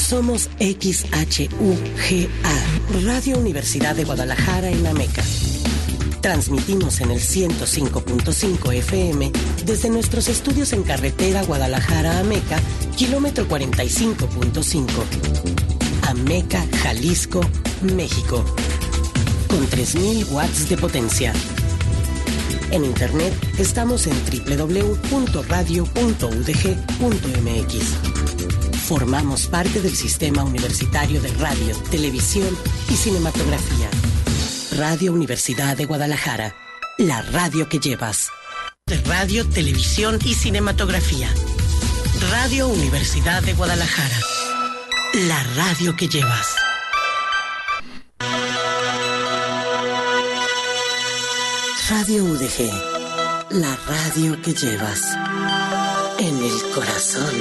Somos XHUGA, Radio Universidad de Guadalajara en Ameca. Transmitimos en el 105.5 FM desde nuestros estudios en carretera Guadalajara-Ameca, kilómetro 45.5. Ameca, Jalisco, México. Con 3,000 watts de potencia. En internet estamos en www.radio.udg.mx. Formamos parte del Sistema Universitario de Radio, Televisión y Cinematografía. Radio Universidad de Guadalajara, la radio que llevas. De Radio, Televisión y Cinematografía. Radio Universidad de Guadalajara, la radio que llevas. Radio UDG, la radio que llevas en el corazón.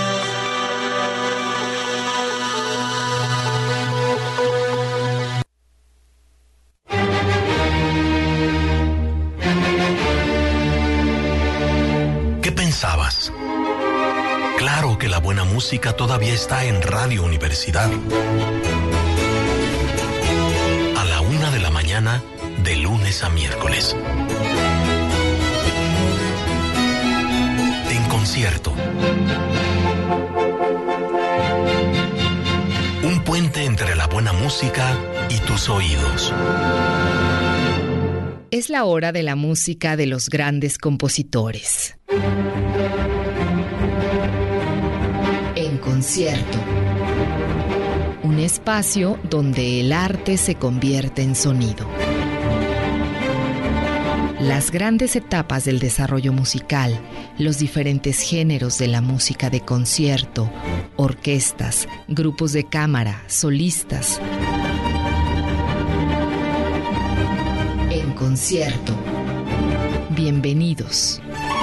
¿Qué pensabas? Claro que la buena música todavía está en Radio Universidad. A la 1 de la mañana, de lunes a miércoles. En concierto. Un puente entre la buena música y tus oídos. Es la hora de la música de los grandes compositores. En concierto. Un espacio donde el arte se convierte en sonido. Las grandes etapas del desarrollo musical, los diferentes géneros de la música de concierto, orquestas, grupos de cámara, solistas. En concierto. Bienvenidos.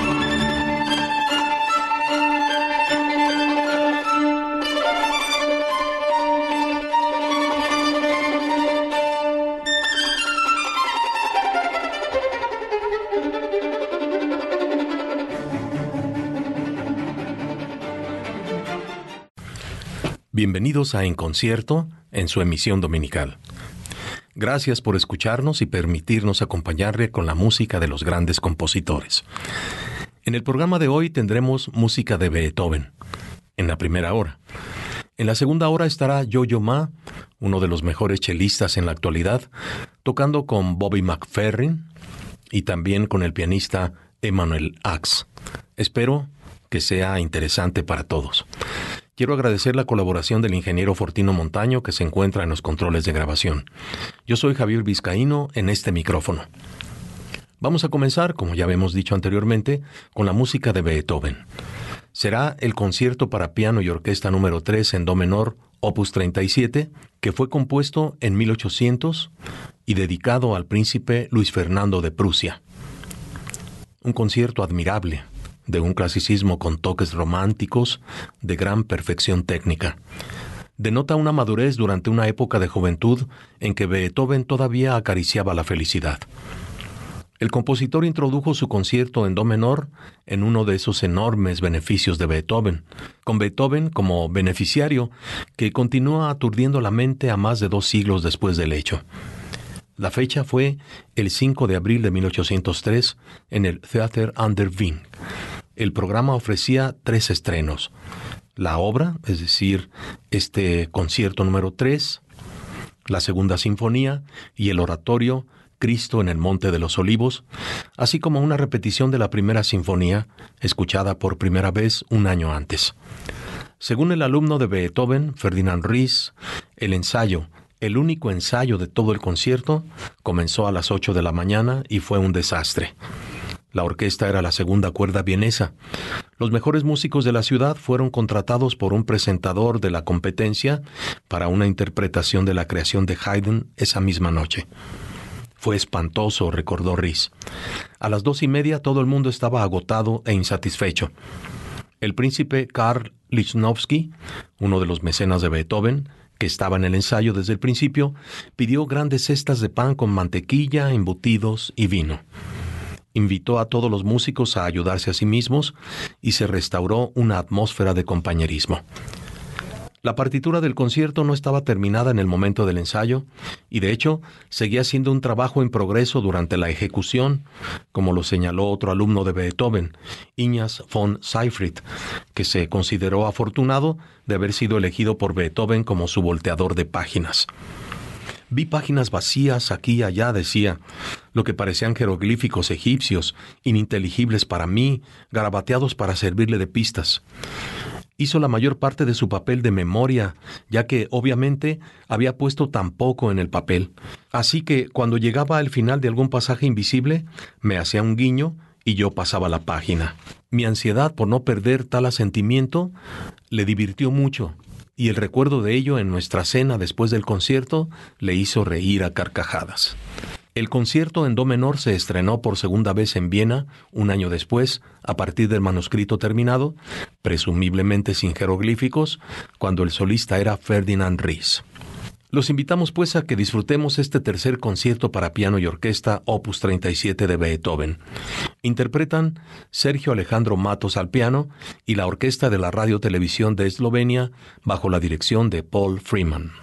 Bienvenidos a En Concierto, en su emisión dominical. Gracias por escucharnos y permitirnos acompañarle con la música de los grandes compositores. En el programa de hoy tendremos música de Beethoven, en la primera hora. En la segunda hora estará Yo-Yo Ma, uno de los mejores chelistas en la actualidad, tocando con Bobby McFerrin y también con el pianista Emanuel Ax. Espero que sea interesante para todos. Quiero agradecer la colaboración del ingeniero Fortino Montaño, que se encuentra en los controles de grabación. Yo soy Javier Vizcaíno en este micrófono. Vamos a comenzar, como ya habíamos dicho anteriormente, con la música de Beethoven. Será el concierto para piano y orquesta número 3 en do menor, opus 37, que fue compuesto en 1800 y dedicado al príncipe Luis Fernando de Prusia. Un concierto admirable, de un clasicismo con toques románticos, de gran perfección técnica. Denota una madurez durante una época de juventud en que Beethoven todavía acariciaba la felicidad. El compositor introdujo su concierto en do menor en uno de esos enormes beneficios de Beethoven, con Beethoven como beneficiario, que continúa aturdiendo la mente a más de 2 siglos después del hecho. La fecha fue el 5 de abril de 1803 en el Theater an der Wien. El programa ofrecía 3 estrenos. La obra, es decir, este concierto número 3, la segunda sinfonía y el oratorio Cristo en el Monte de los Olivos, así como una repetición de la primera sinfonía, escuchada por primera vez un año antes. Según el alumno de Beethoven, Ferdinand Ries, el ensayo, el único ensayo de todo el concierto, comenzó a las 8 de la mañana y fue un desastre. La orquesta era la segunda cuerda vienesa. Los mejores músicos de la ciudad fueron contratados por un presentador de la competencia para una interpretación de la creación de Haydn esa misma noche. Fue espantoso, recordó Ries. A las 2:30 todo el mundo estaba agotado e insatisfecho. El príncipe Karl Lichnowsky, uno de los mecenas de Beethoven, que estaba en el ensayo desde el principio, pidió grandes cestas de pan con mantequilla, embutidos y vino. Invitó a todos los músicos a ayudarse a sí mismos y se restauró una atmósfera de compañerismo. La partitura del concierto no estaba terminada en el momento del ensayo y de hecho seguía siendo un trabajo en progreso durante la ejecución, como lo señaló otro alumno de Beethoven, Ignaz von Seyfried, que se consideró afortunado de haber sido elegido por Beethoven como su volteador de páginas. Vi páginas vacías aquí y allá, decía, lo que parecían jeroglíficos egipcios, ininteligibles para mí, garabateados para servirle de pistas. Hizo la mayor parte de su papel de memoria, ya que, obviamente, había puesto tan poco en el papel. Así que, cuando llegaba al final de algún pasaje invisible, me hacía un guiño y yo pasaba la página. Mi ansiedad por no perder tal asentimiento le divirtió mucho, y el recuerdo de ello en nuestra cena después del concierto le hizo reír a carcajadas. El concierto en do menor se estrenó por segunda vez en Viena un año después, a partir del manuscrito terminado, presumiblemente sin jeroglíficos, cuando el solista era Ferdinand Ries. Los invitamos pues a que disfrutemos este tercer concierto para piano y orquesta Opus 37 de Beethoven. Interpretan Sergio Alejandro Matos al piano y la Orquesta de la Radio Televisión de Eslovenia bajo la dirección de Paul Freeman.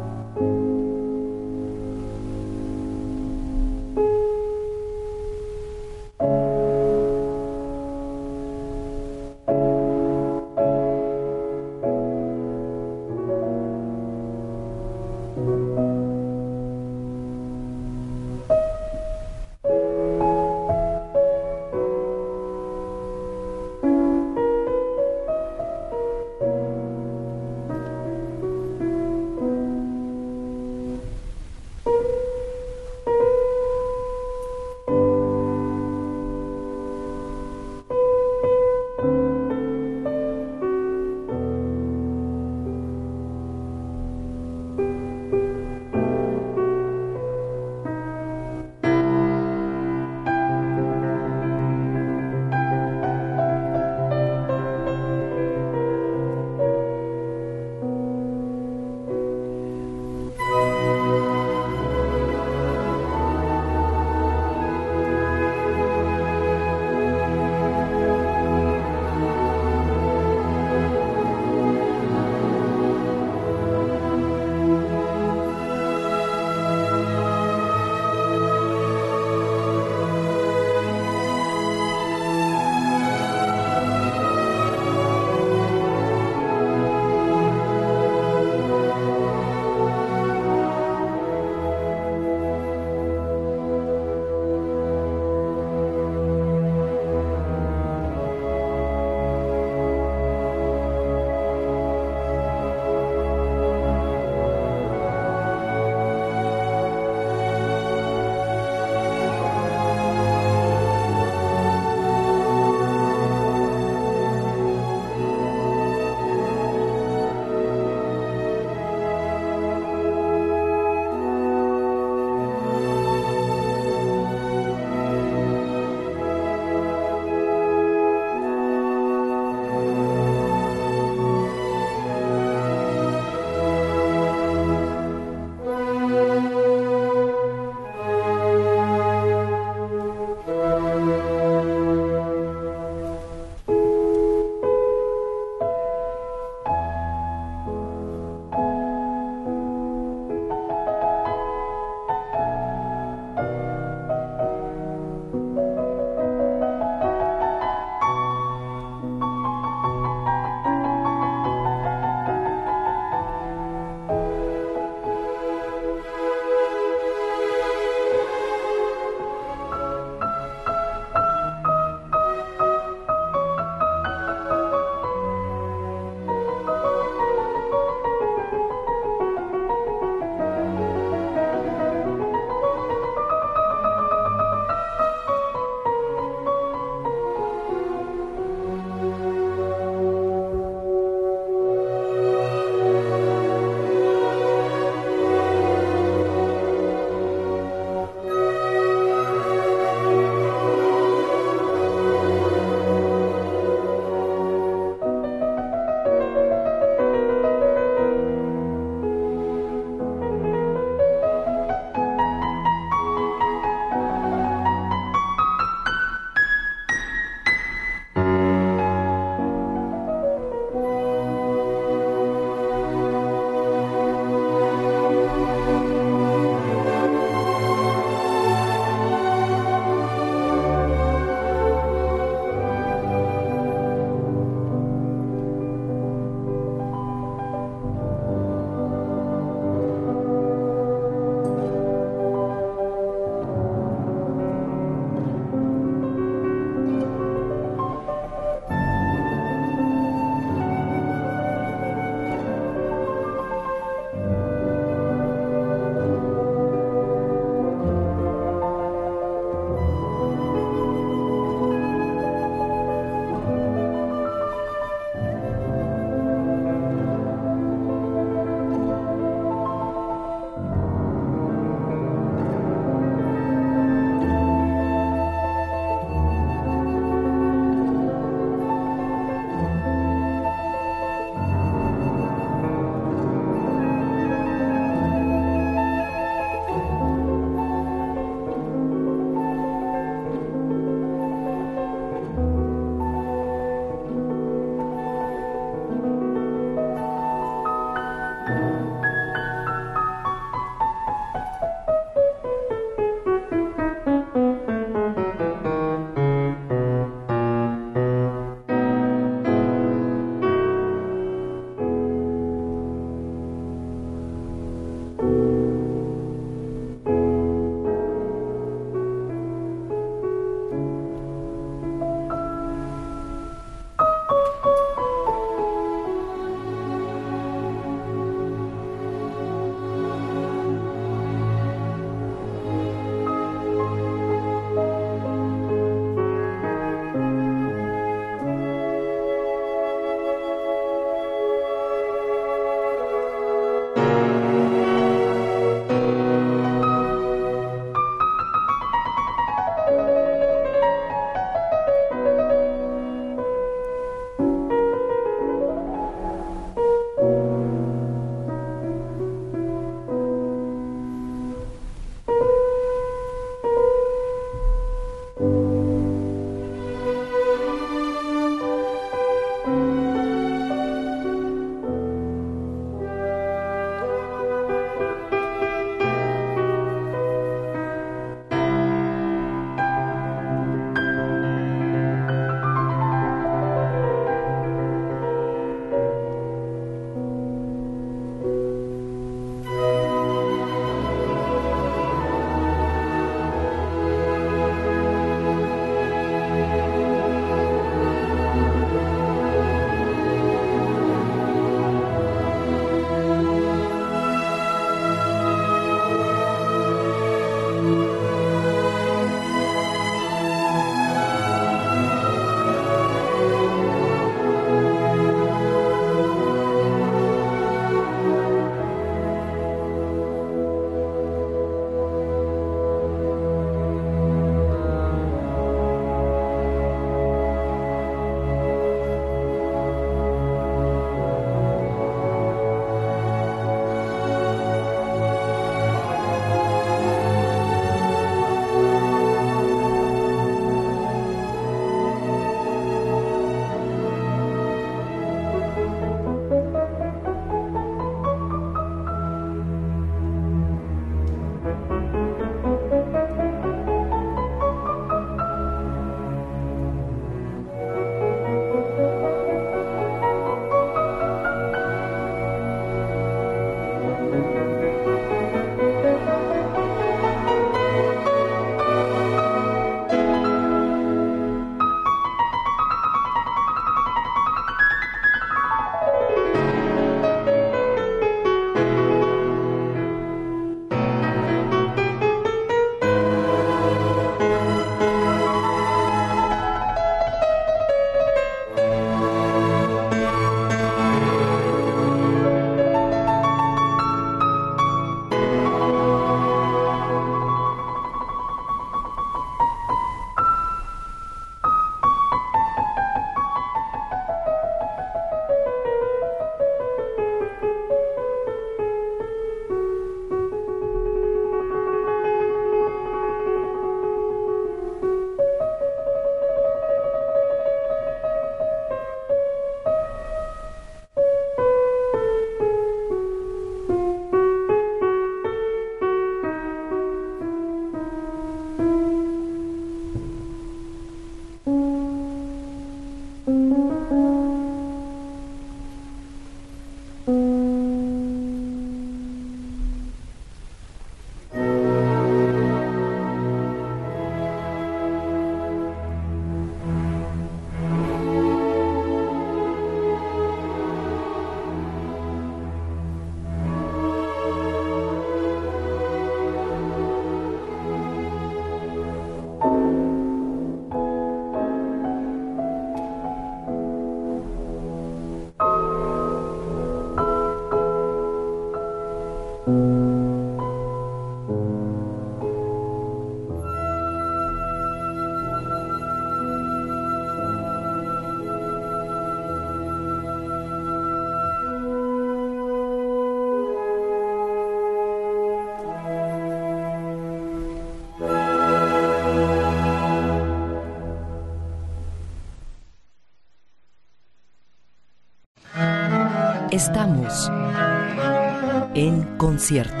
Estamos en concierto.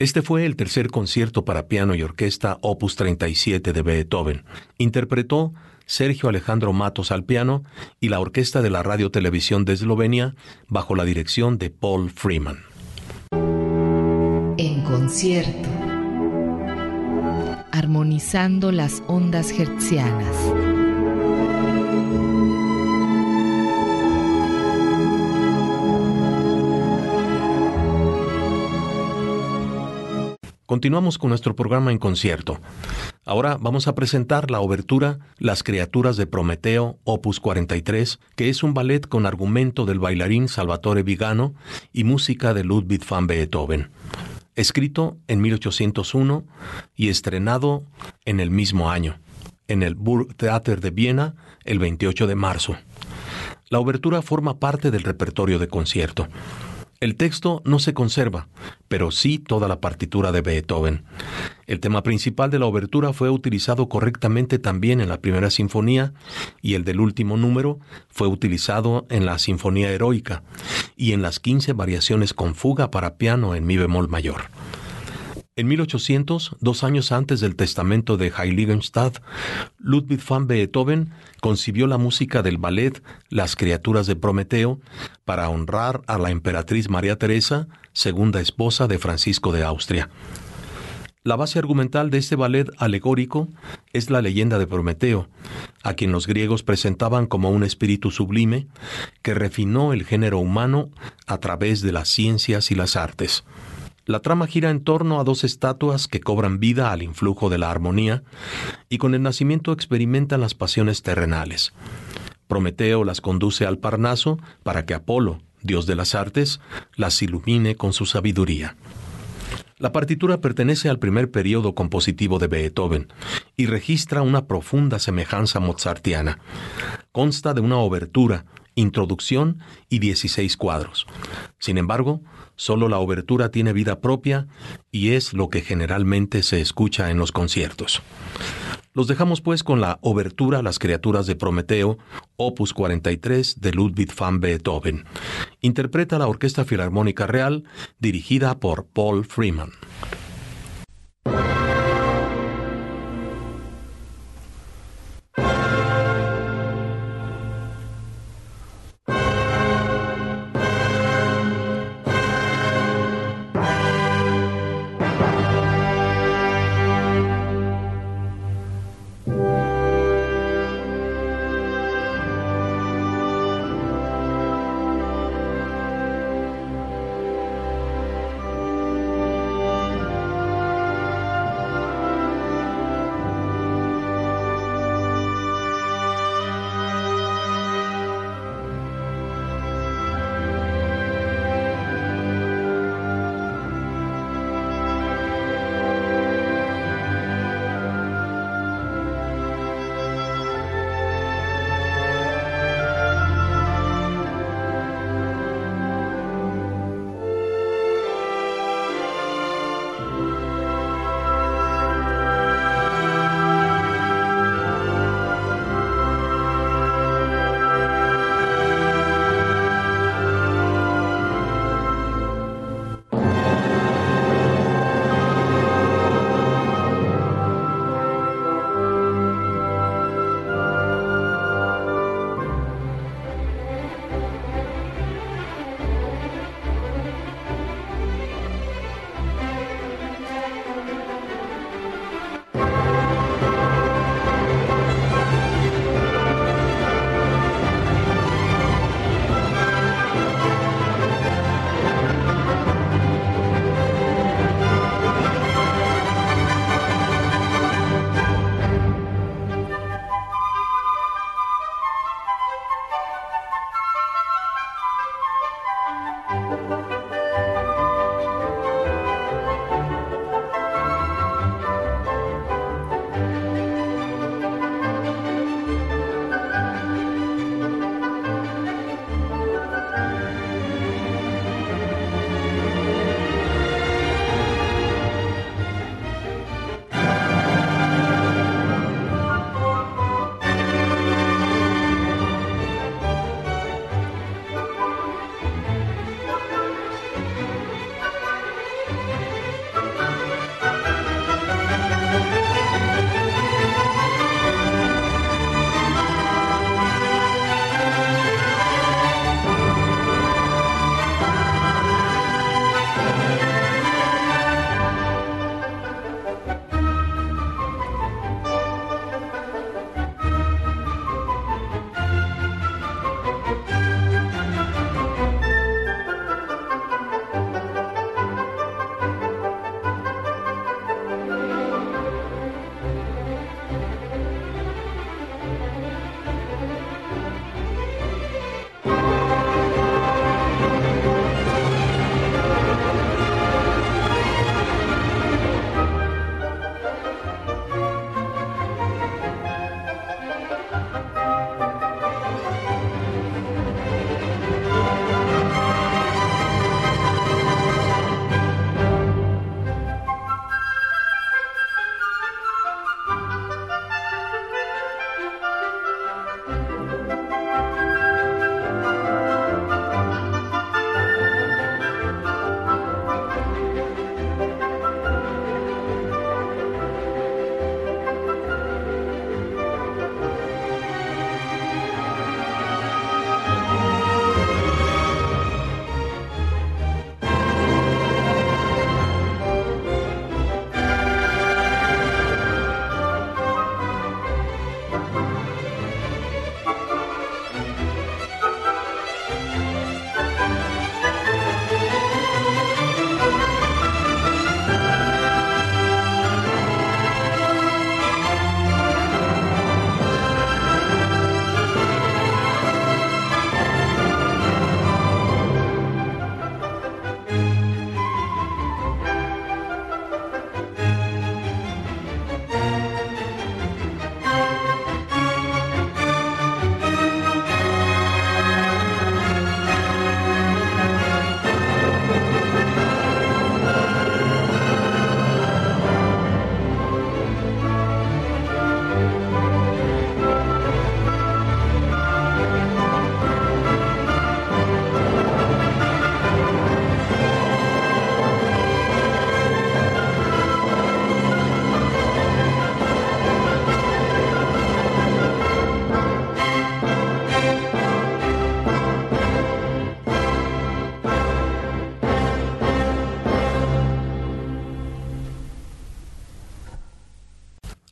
Este fue el tercer concierto para piano y orquesta Opus 37 de Beethoven. Interpretó Sergio Alejandro Matos al piano y la Orquesta de la Radio Televisión de Eslovenia bajo la dirección de Paul Freeman. En concierto. Armonizando las ondas hertzianas. Continuamos con nuestro programa en concierto. Ahora vamos a presentar la obertura Las criaturas de Prometeo, opus 43, que es un ballet con argumento del bailarín Salvatore Vigano y música de Ludwig van Beethoven. Escrito en 1801 y estrenado en el mismo año, en el Burgtheater de Viena, el 28 de marzo. La obertura forma parte del repertorio de concierto. El texto no se conserva, pero sí toda la partitura de Beethoven. El tema principal de la obertura fue utilizado correctamente también en la primera sinfonía y el del último número fue utilizado en la Sinfonía Heroica y en las 15 variaciones con fuga para piano en mi bemol mayor. En 1800, 2 años antes del testamento de Heiligenstadt, Ludwig van Beethoven concibió la música del ballet Las criaturas de Prometeo para honrar a la emperatriz María Teresa, segunda esposa de Francisco de Austria. La base argumental de este ballet alegórico es la leyenda de Prometeo, a quien los griegos presentaban como un espíritu sublime que refinó el género humano a través de las ciencias y las artes. La trama gira en torno a 2 estatuas que cobran vida al influjo de la armonía y con el nacimiento experimentan las pasiones terrenales. Prometeo las conduce al Parnaso para que Apolo, dios de las artes, las ilumine con su sabiduría. La partitura pertenece al primer período compositivo de Beethoven y registra una profunda semejanza mozartiana. Consta de una obertura, introducción y 16 cuadros. Sin embargo, solo la obertura tiene vida propia y es lo que generalmente se escucha en los conciertos. Los dejamos pues con la obertura Las criaturas de Prometeo, opus 43 de Ludwig van Beethoven. Interpreta la Orquesta Filarmónica Real, dirigida por Paul Freeman.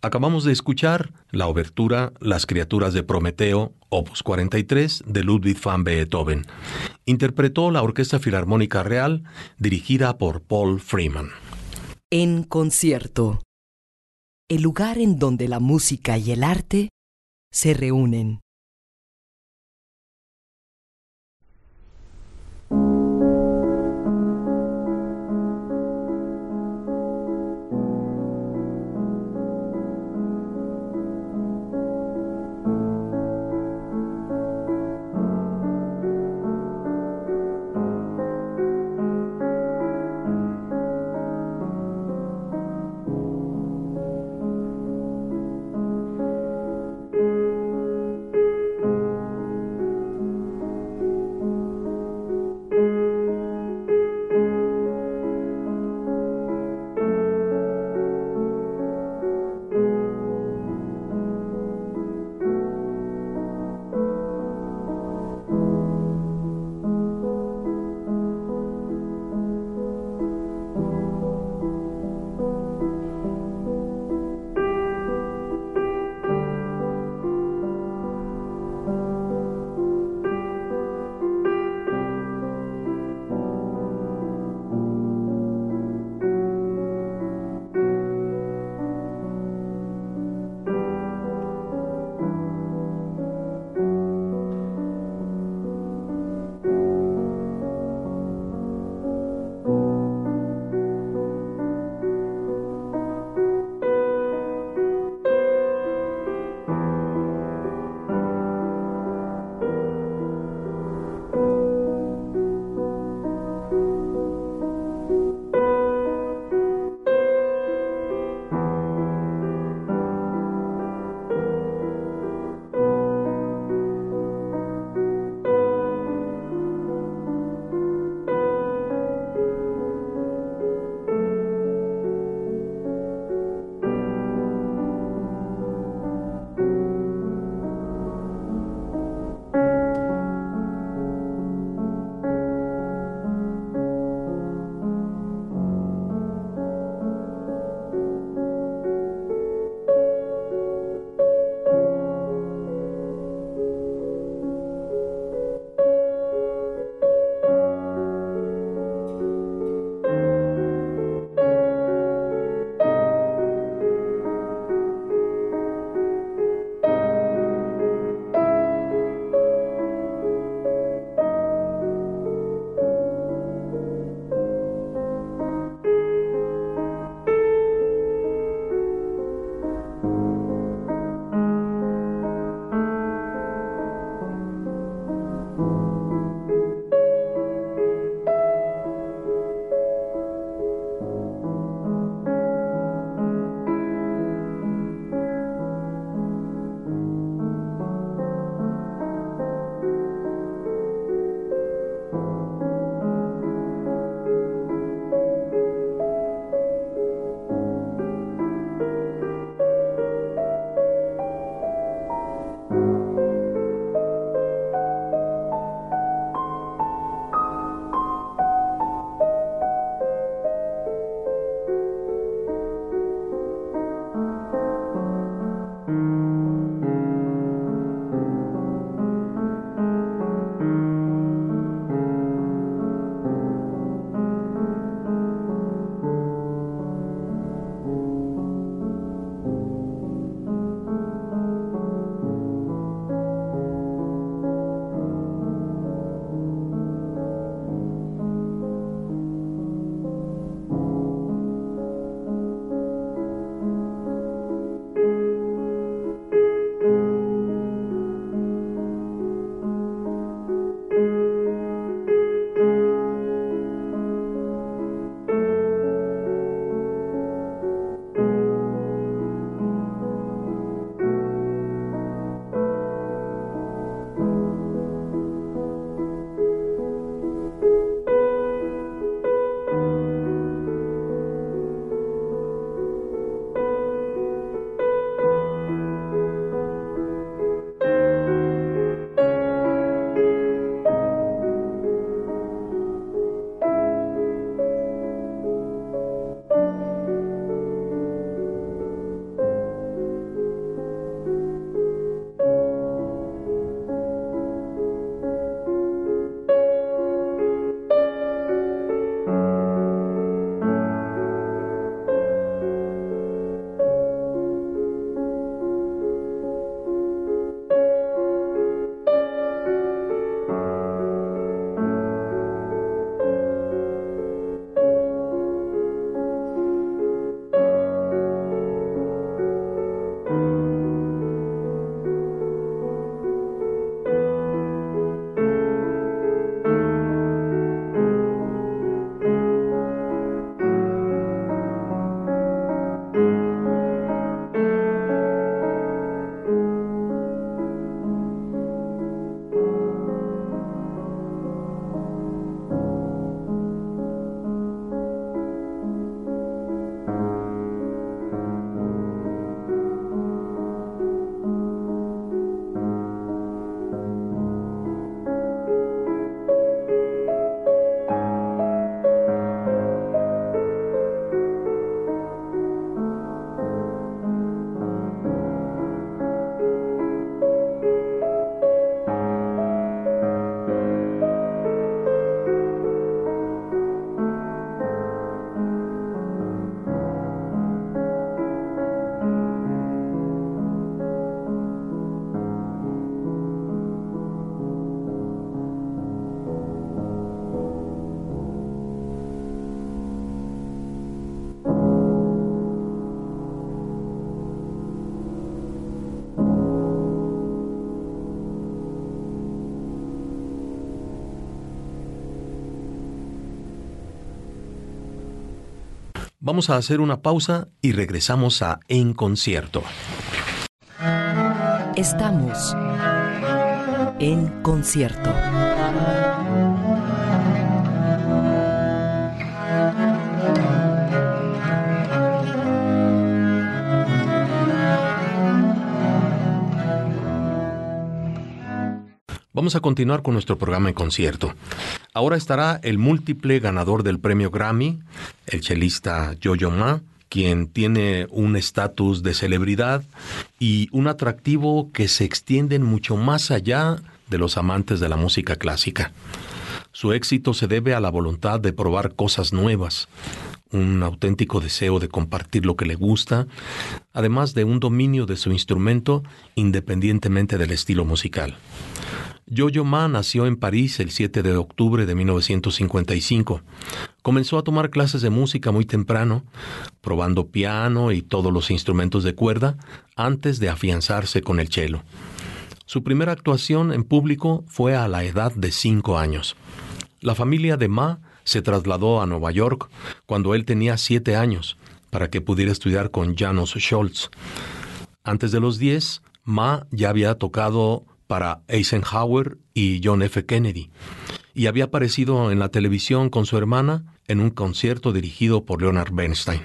Acabamos de escuchar la obertura Las criaturas de Prometeo, opus 43, de Ludwig van Beethoven. Interpretó la Orquesta Filarmónica Real, dirigida por Paul Freeman. En concierto. El lugar en donde la música y el arte se reúnen. Vamos a hacer una pausa y regresamos a En Concierto. Estamos en concierto. Vamos a continuar con nuestro programa En Concierto. Ahora estará el múltiple ganador del premio Grammy, el chelista Yo-Yo Ma, quien tiene un estatus de celebridad y un atractivo que se extienden mucho más allá de los amantes de la música clásica. Su éxito se debe a la voluntad de probar cosas nuevas, un auténtico deseo de compartir lo que le gusta, además de un dominio de su instrumento independientemente del estilo musical. Yo-Yo Ma nació en París el 7 de octubre de 1955. Comenzó a tomar clases de música muy temprano, probando piano y todos los instrumentos de cuerda antes de afianzarse con el cello. Su primera actuación en público fue a la edad de 5 años. La familia de Ma se trasladó a Nueva York cuando él tenía 7 años para que pudiera estudiar con Janos Scholz. Antes de los 10, Ma ya había tocado para Eisenhower y John F. Kennedy, y había aparecido en la televisión con su hermana en un concierto dirigido por Leonard Bernstein.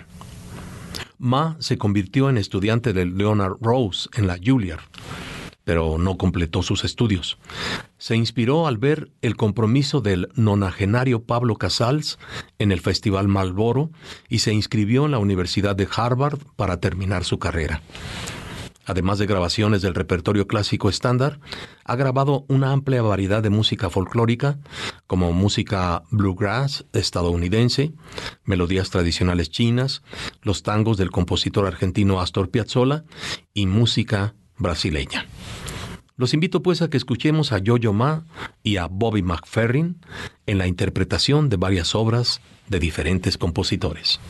Ma se convirtió en estudiante de Leonard Rose en la Juilliard, pero no completó sus estudios. Se inspiró al ver el compromiso del nonagenario Pablo Casals en el Festival Marlboro y se inscribió en la Universidad de Harvard para terminar su carrera. Además de grabaciones del repertorio clásico estándar, ha grabado una amplia variedad de música folclórica, como música bluegrass estadounidense, melodías tradicionales chinas, los tangos del compositor argentino Astor Piazzolla y música brasileña. Los invito pues a que escuchemos a Yo-Yo Ma y a Bobby McFerrin en la interpretación de varias obras de diferentes compositores.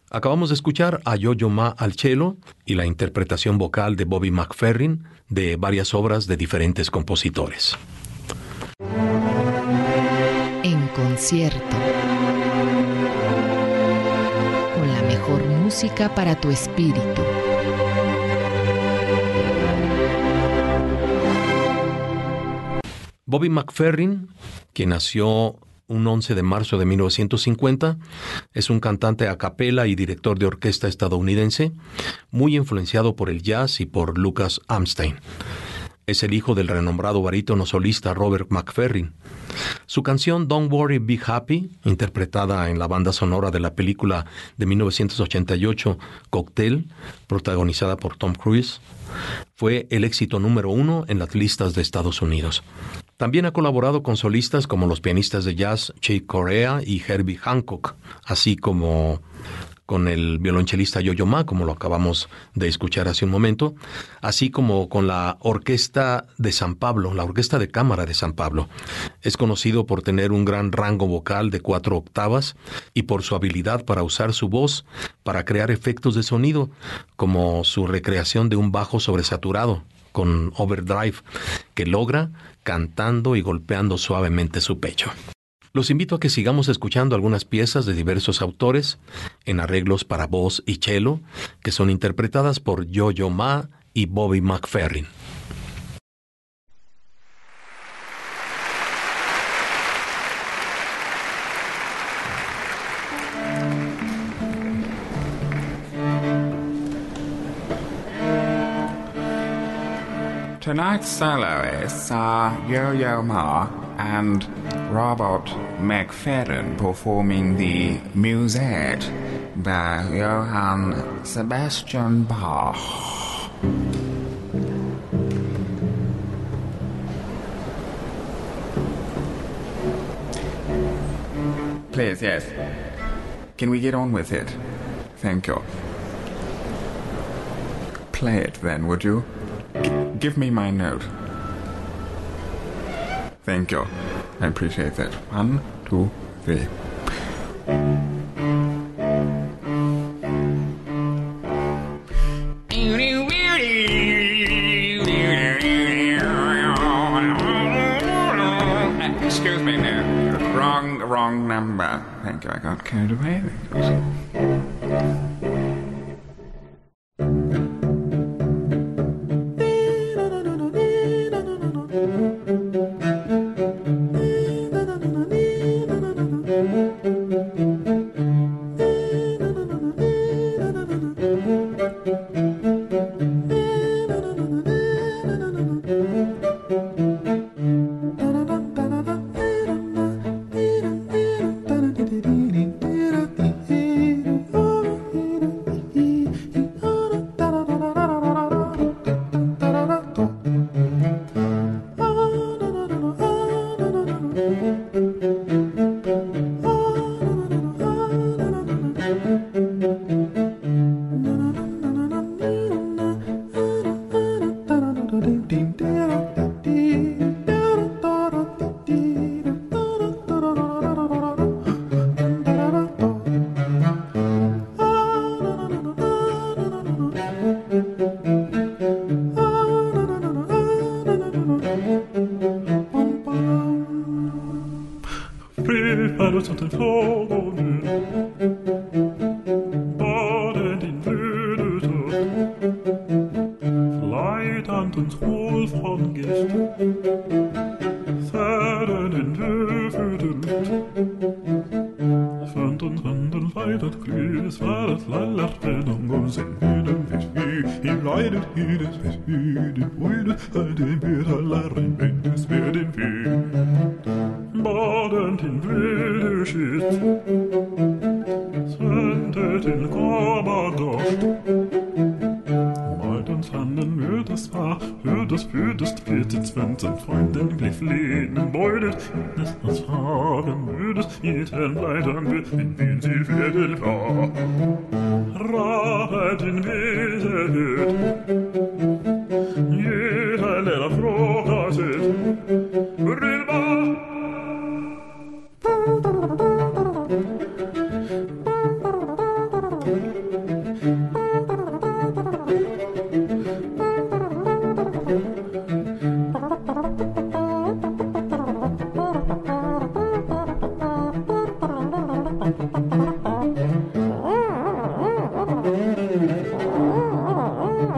Acabamos de escuchar a Yo-Yo Ma al cello y la interpretación vocal de Bobby McFerrin de varias obras de diferentes compositores. En concierto. Con la mejor música para tu espíritu. Bobby McFerrin, quien nació un 11 de marzo de 1950, es un cantante a capela y director de orquesta estadounidense, muy influenciado por el jazz y por Lucas Armstein. Es el hijo del renombrado barítono solista Robert McFerrin. Su canción Don't Worry, Be Happy, interpretada en la banda sonora de la película de 1988 Cocktail, protagonizada por Tom Cruise, fue el éxito número 1 en las listas de Estados Unidos. También ha colaborado con solistas como los pianistas de jazz Chick Corea y Herbie Hancock, así como con el violonchelista Yo-Yo Ma, como lo acabamos de escuchar hace un momento, así como con la Orquesta de San Pablo, la Orquesta de Cámara de San Pablo. Es conocido por tener un gran rango vocal de 4 octavas y por su habilidad para usar su voz para crear efectos de sonido, como su recreación de un bajo sobresaturado con overdrive que logra cantando y golpeando suavemente su pecho. Los invito a que sigamos escuchando algunas piezas de diversos autores en arreglos para voz y cello que son interpretadas por Yo-Yo Ma y Bobby McFerrin. Tonight's soloists are Yo-Yo Ma and Robert McFerrin performing the Musette by Johann Sebastian Bach. Please, yes. Can we get on with it? Thank you. Play it then, would you? Give me my note. Thank you. I appreciate that. 1, 2, 3. Excuse me now. Wrong number. Thank you. I got carried away.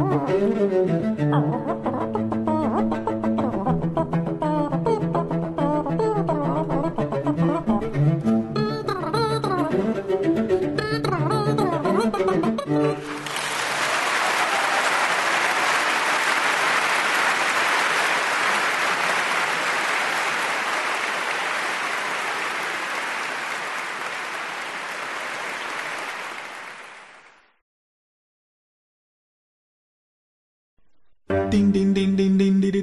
Ding ding ding ding ding ding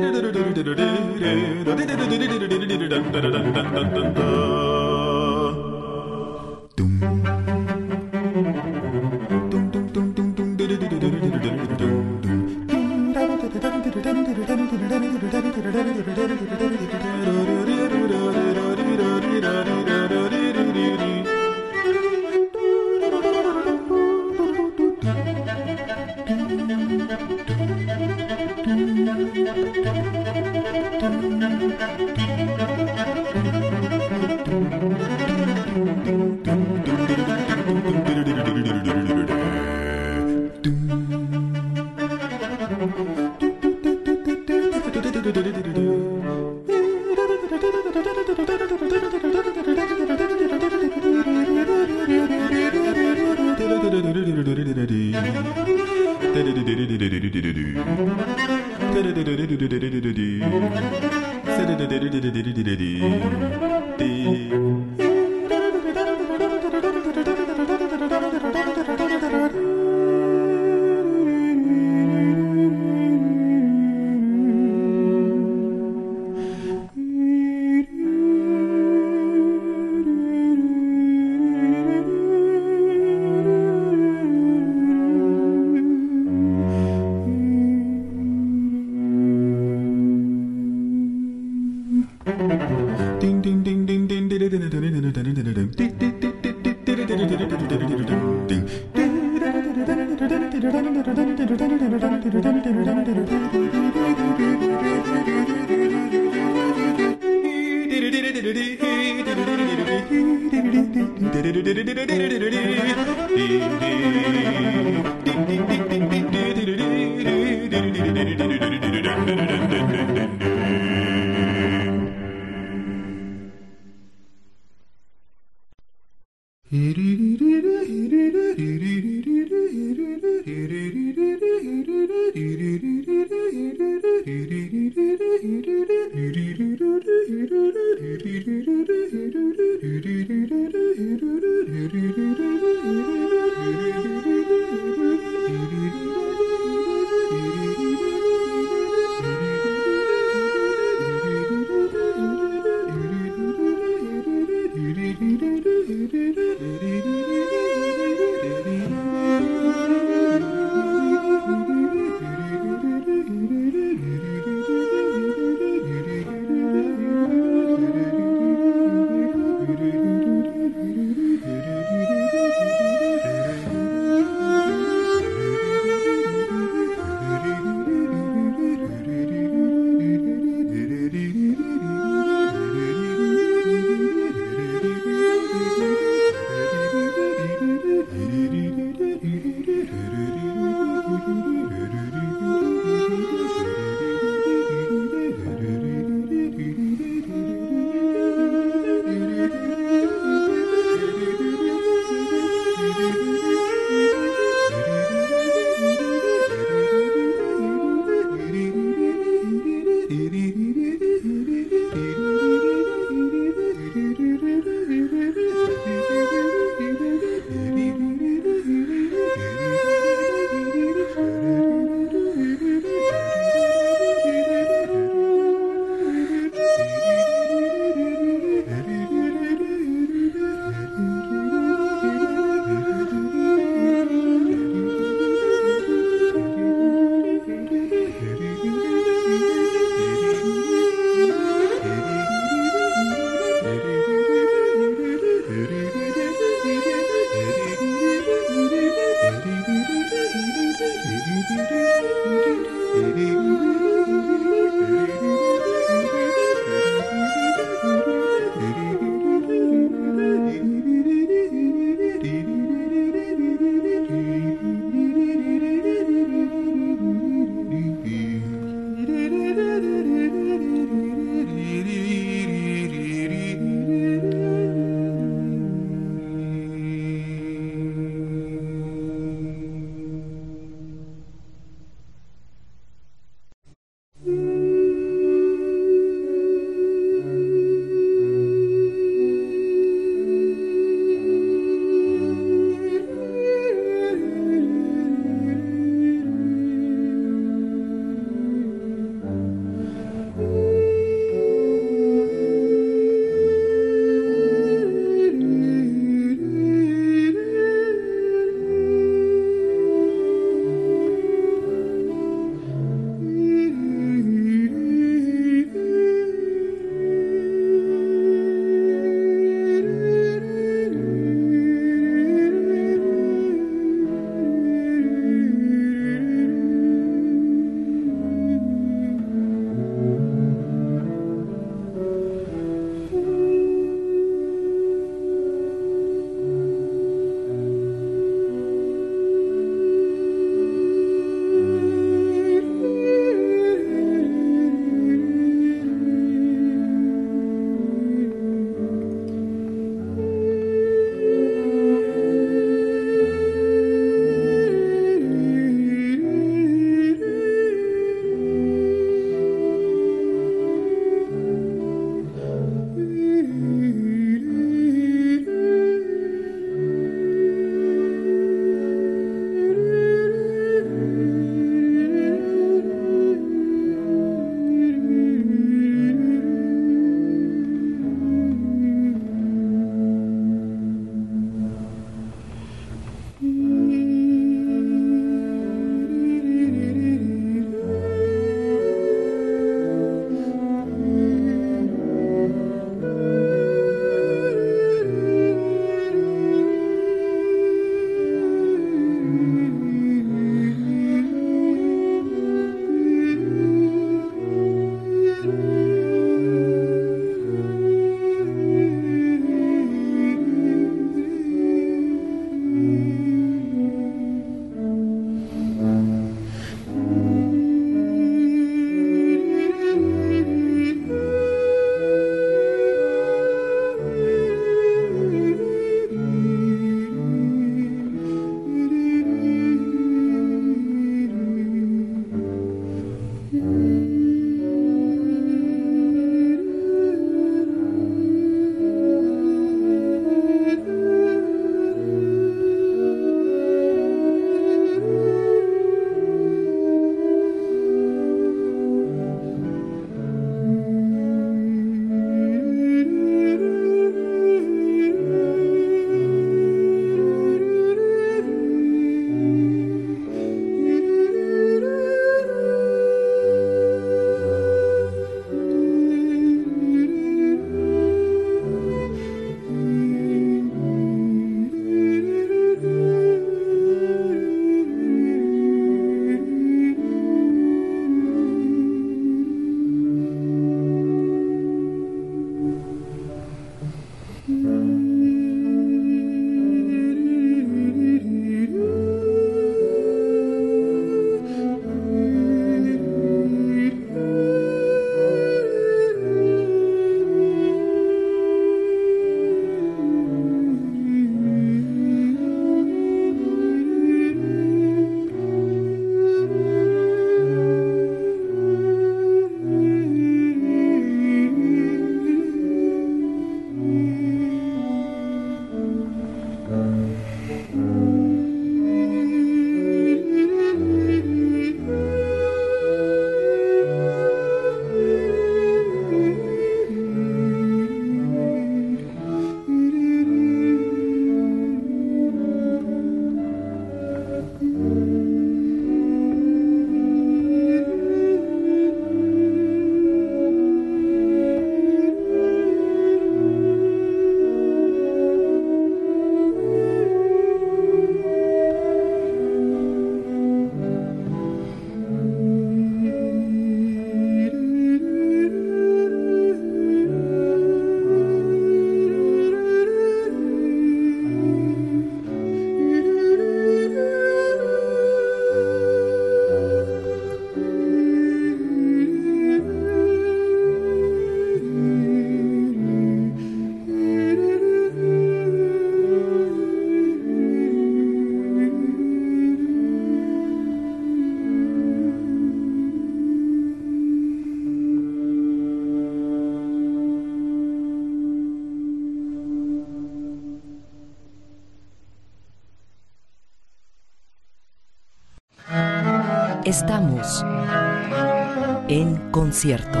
Estamos en concierto.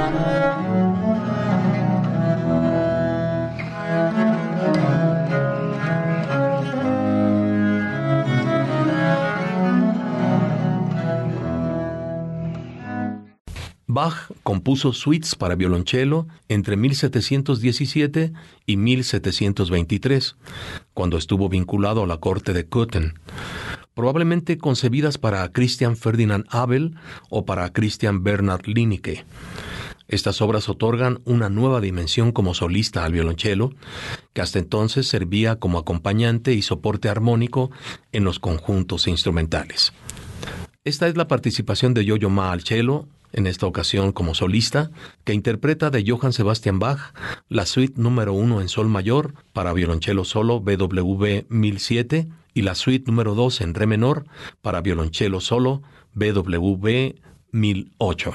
Bach compuso suites para violonchelo entre 1717 y 1723, cuando estuvo vinculado a la corte de Cöthen, probablemente concebidas para Christian Ferdinand Abel o para Christian Bernhard Linicke. Estas obras otorgan una nueva dimensión como solista al violonchelo, que hasta entonces servía como acompañante y soporte armónico en los conjuntos instrumentales. Esta es la participación de Yo-Yo Ma al cello, en esta ocasión como solista, que interpreta de Johann Sebastian Bach la suite número 1 en sol mayor para violonchelo solo BWV 1007 y la suite número 2 en re menor para violonchelo solo BWV 1008.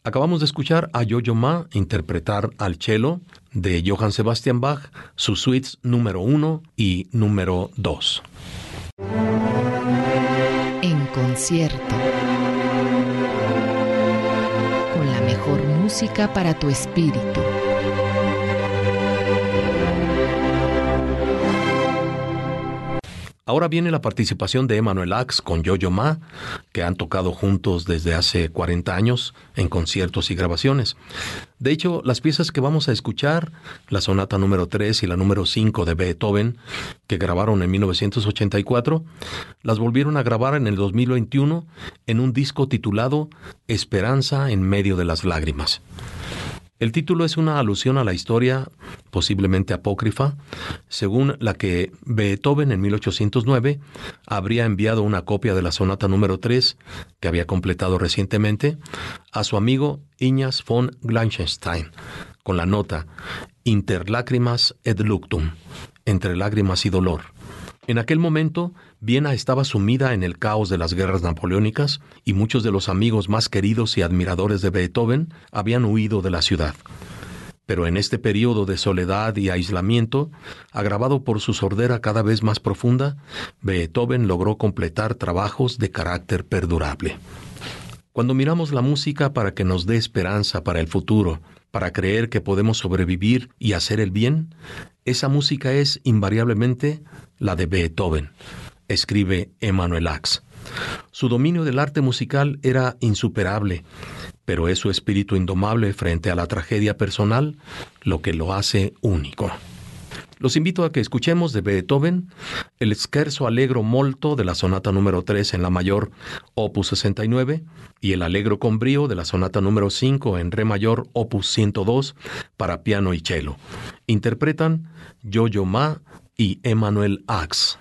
Acabamos de escuchar a Yo-Yo Ma interpretar al cello de Johann Sebastian Bach, sus suites número 1 y número 2. En concierto. Con la mejor música para tu espíritu. Ahora viene la participación de Emanuel Ax con Yo-Yo Ma, que han tocado juntos desde hace 40 años en conciertos y grabaciones. De hecho, las piezas que vamos a escuchar, la sonata número 3 y la número 5 de Beethoven, que grabaron en 1984, las volvieron a grabar en el 2021 en un disco titulado Esperanza en medio de las lágrimas. El título es una alusión a la historia, posiblemente apócrifa, según la que Beethoven en 1809 habría enviado una copia de la sonata número 3, que había completado recientemente, a su amigo Ignaz von Glangenstein, con la nota Inter lacrimas et luctum, entre lágrimas y dolor. En aquel momento, Viena estaba sumida en el caos de las guerras napoleónicas y muchos de los amigos más queridos y admiradores de Beethoven habían huido de la ciudad. Pero en este periodo de soledad y aislamiento, agravado por su sordera cada vez más profunda, Beethoven logró completar trabajos de carácter perdurable. Cuando miramos la música para que nos dé esperanza para el futuro, para creer que podemos sobrevivir y hacer el bien, esa música es invariablemente la de Beethoven, escribe Emanuel Ax. Su dominio del arte musical era insuperable, pero es su espíritu indomable frente a la tragedia personal lo que lo hace único. Los invito a que escuchemos de Beethoven el Scherzo Allegro Molto de la sonata número 3 en la mayor, opus 69, y el Allegro con brío de la sonata número 5 en re mayor, opus 102, para piano y cello. Interpretan Yo-Yo Ma y Emanuel Ax.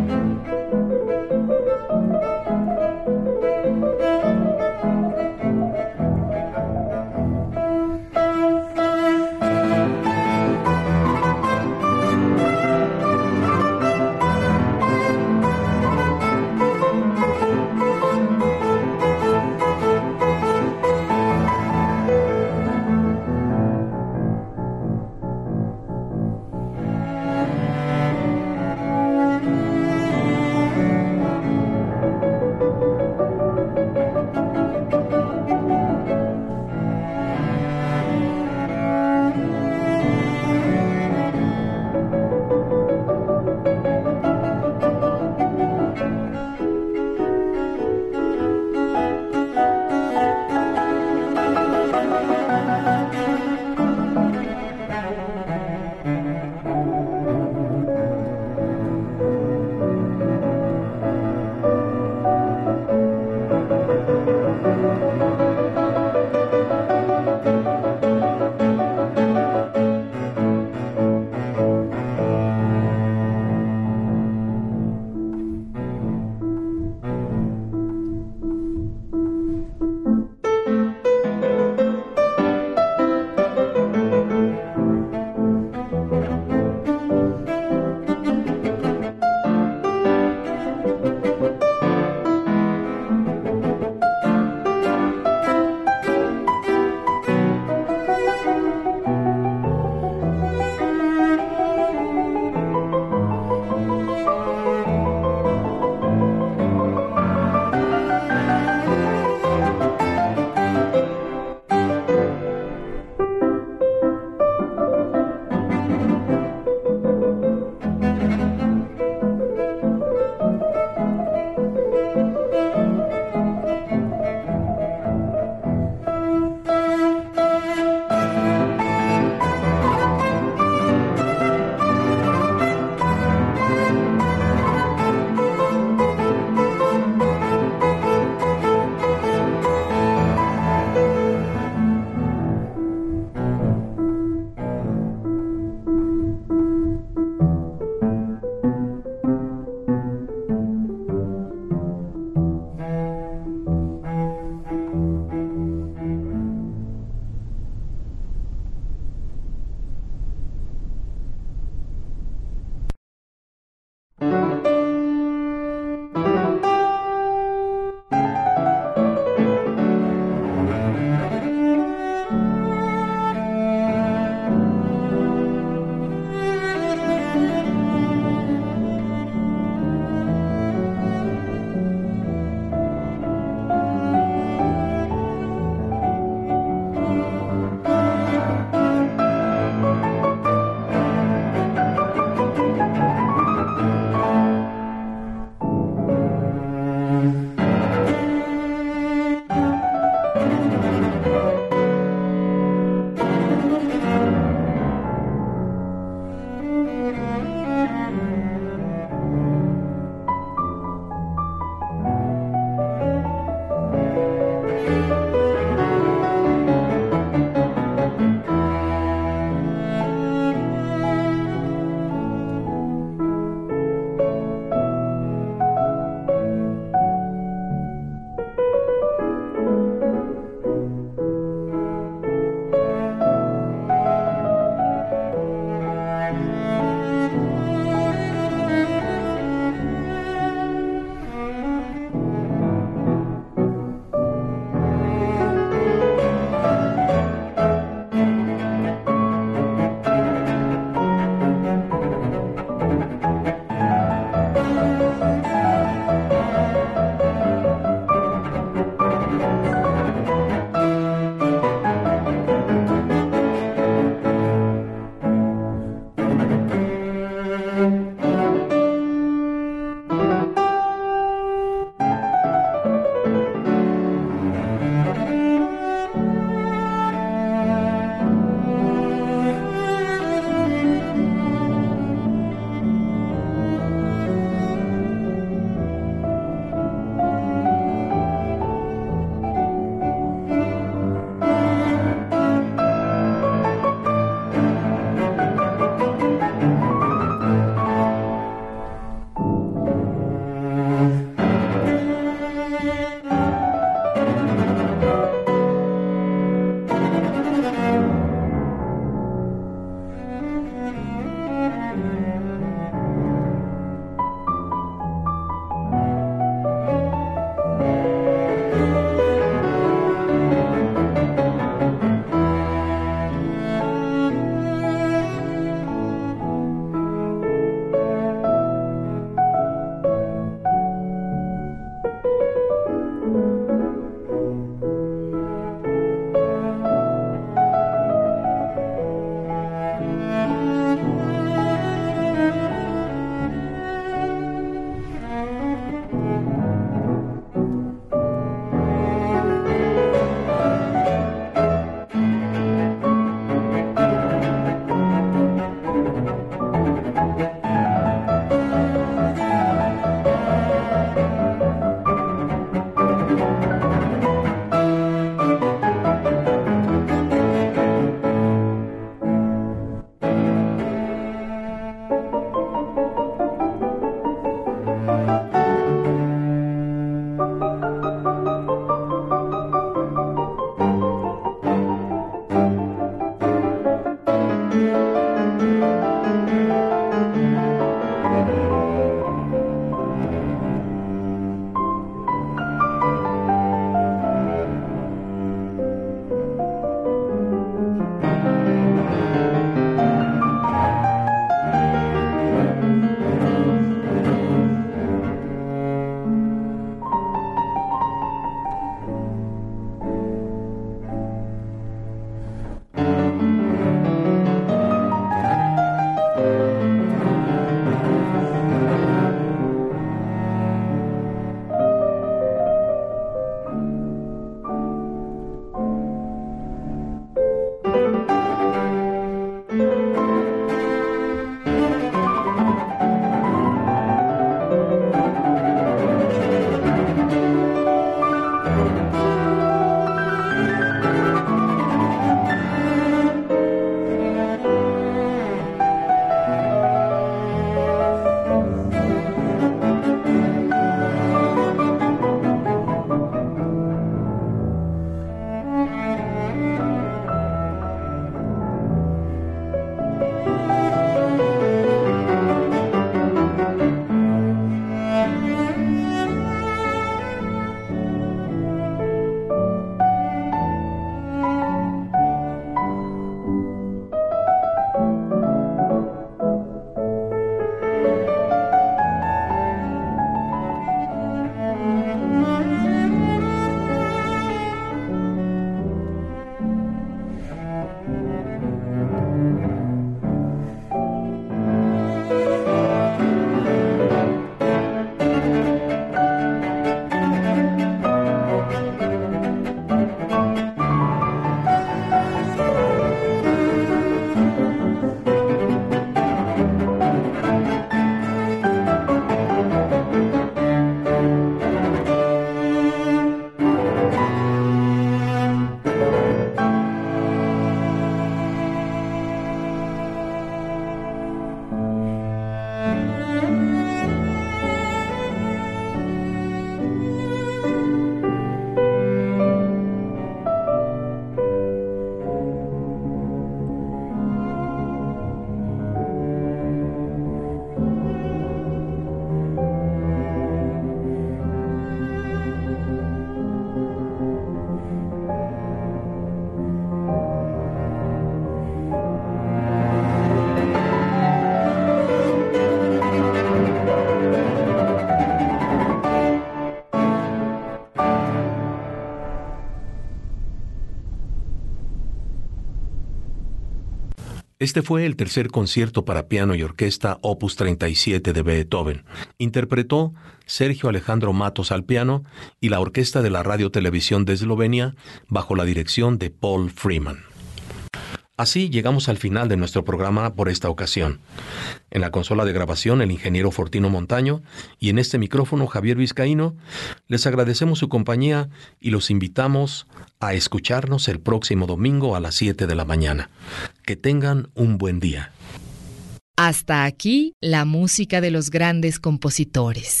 Este fue el tercer concierto para piano y orquesta Opus 37 de Beethoven. Interpretó Sergio Alejandro Matos al piano y la orquesta de la Radio Televisión de Eslovenia bajo la dirección de Paul Freeman. Así llegamos al final de nuestro programa por esta ocasión. En la consola de grabación, el ingeniero Fortino Montaño, y en este micrófono, Javier Vizcaíno, les agradecemos su compañía y los invitamos a escucharnos el próximo domingo a las 7 de la mañana. Que tengan un buen día. Hasta aquí la música de los grandes compositores.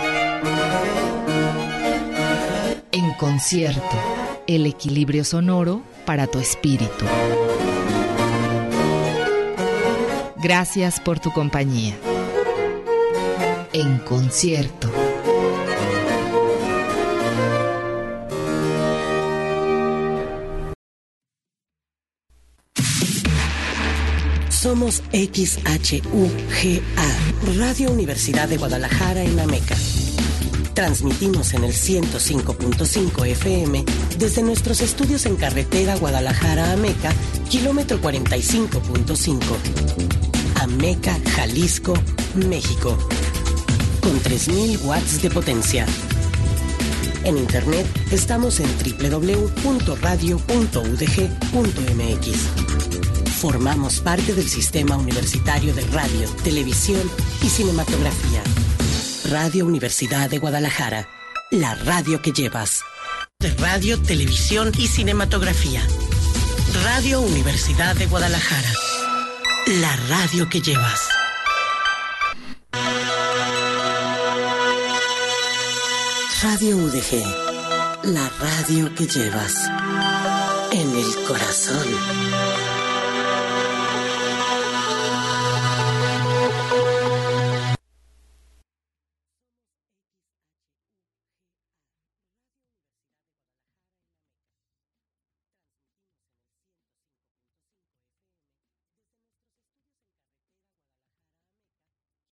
En concierto, el equilibrio sonoro para tu espíritu. Gracias por tu compañía. En concierto. Somos XHUGA, Radio Universidad de Guadalajara en Ameca. Transmitimos en el 105.5 FM desde nuestros estudios en carretera Guadalajara-Ameca, kilómetro 45.5. Ameca, Jalisco, México. Con 3,000 watts de potencia. En internet estamos en www.radio.udg.mx. Formamos parte del Sistema Universitario de Radio, Televisión y Cinematografía. Radio Universidad de Guadalajara, la radio que llevas. De Radio, Televisión y Cinematografía. Radio Universidad de Guadalajara, la radio que llevas. Radio UDG, la radio que llevas en el corazón.